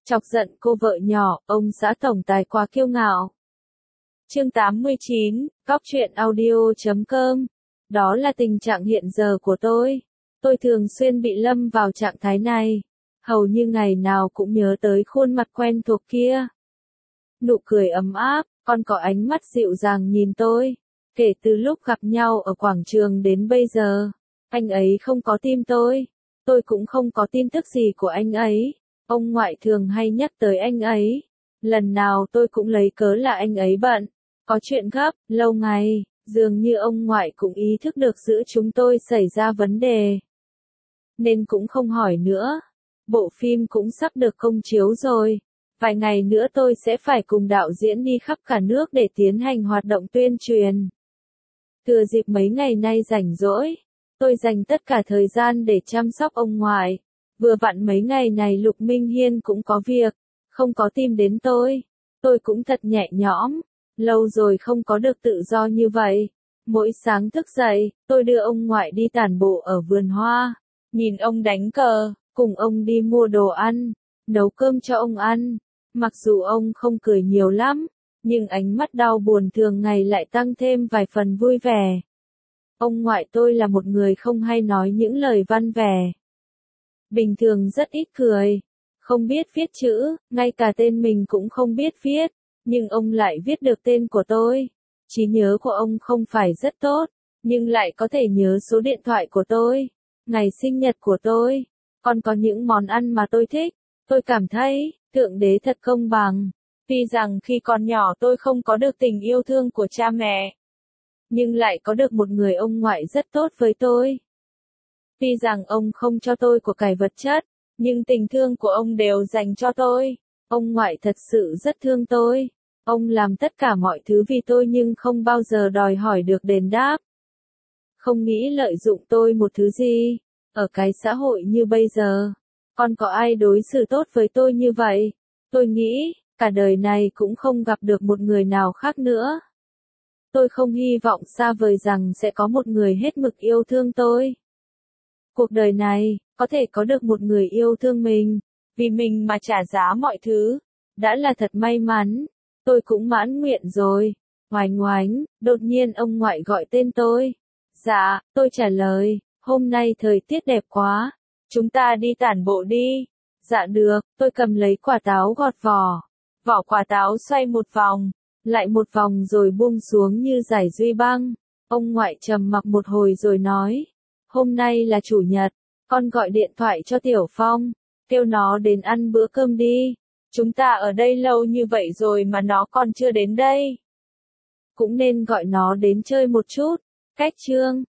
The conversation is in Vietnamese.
Chọc giận cô vợ nhỏ, ông xã tổng tài quá kiêu ngạo. Chương 89, Góc truyện audio.com. Đó là tình trạng hiện giờ của tôi. Tôi thường xuyên bị lâm vào trạng thái này. Hầu như ngày nào cũng nhớ tới khuôn mặt quen thuộc kia. Nụ cười ấm áp, còn có ánh mắt dịu dàng nhìn tôi. Kể từ lúc gặp nhau ở quảng trường đến bây giờ, anh ấy không có tim tôi cũng không có tin tức gì của anh ấy. Ông ngoại thường hay nhắc tới anh ấy. Lần nào tôi cũng lấy cớ là anh ấy bận, có chuyện gấp, lâu ngày, dường như ông ngoại cũng ý thức được giữa chúng tôi xảy ra vấn đề. Nên cũng không hỏi nữa. Bộ phim cũng sắp được công chiếu rồi. Vài ngày nữa tôi sẽ phải cùng đạo diễn đi khắp cả nước để tiến hành hoạt động tuyên truyền. Thừa dịp mấy ngày nay rảnh rỗi, tôi dành tất cả thời gian để chăm sóc ông ngoại. Vừa vặn mấy ngày này Lục Minh Hiên cũng có việc, không có tìm đến tôi cũng thật nhẹ nhõm, lâu rồi không có được tự do như vậy. Mỗi sáng thức dậy, tôi đưa ông ngoại đi tản bộ ở vườn hoa, nhìn ông đánh cờ, cùng ông đi mua đồ ăn, nấu cơm cho ông ăn. Mặc dù ông không cười nhiều lắm, nhưng ánh mắt đau buồn thường ngày lại tăng thêm vài phần vui vẻ. Ông ngoại tôi là một người không hay nói những lời văn vẻ. Bình thường rất ít cười, không biết viết chữ, ngay cả tên mình cũng không biết viết, nhưng ông lại viết được tên của tôi. Trí nhớ của ông không phải rất tốt, nhưng lại có thể nhớ số điện thoại của tôi, ngày sinh nhật của tôi, còn có những món ăn mà tôi thích. Tôi cảm thấy, Thượng Đế thật công bằng. Tuy rằng khi còn nhỏ tôi không có được tình yêu thương của cha mẹ, nhưng lại có được một người ông ngoại rất tốt với tôi. Tuy rằng ông không cho tôi của cải vật chất, nhưng tình thương của ông đều dành cho tôi. Ông ngoại thật sự rất thương tôi. Ông làm tất cả mọi thứ vì tôi nhưng không bao giờ đòi hỏi được đền đáp. Không nghĩ lợi dụng tôi một thứ gì. Ở cái xã hội như bây giờ, còn có ai đối xử tốt với tôi như vậy? Tôi nghĩ, cả đời này cũng không gặp được một người nào khác nữa. Tôi không hy vọng xa vời rằng sẽ có một người hết mực yêu thương tôi. Cuộc đời này, có thể có được một người yêu thương mình, vì mình mà trả giá mọi thứ, đã là thật may mắn. Tôi cũng mãn nguyện rồi. Ngoảnh ngoánh, đột nhiên ông ngoại gọi tên tôi. Dạ, tôi trả lời, hôm nay thời tiết đẹp quá, chúng ta đi tản bộ đi. Dạ được, tôi cầm lấy quả táo gọt vỏ. Vỏ quả táo xoay một vòng, lại một vòng rồi buông xuống như dải duy băng. Ông ngoại trầm mặc một hồi rồi nói, hôm nay là chủ nhật, con gọi điện thoại cho Tiểu Phong, kêu nó đến ăn bữa cơm đi. Chúng ta ở đây lâu như vậy rồi mà nó còn chưa đến đây. Cũng nên gọi nó đến chơi một chút. Cách chương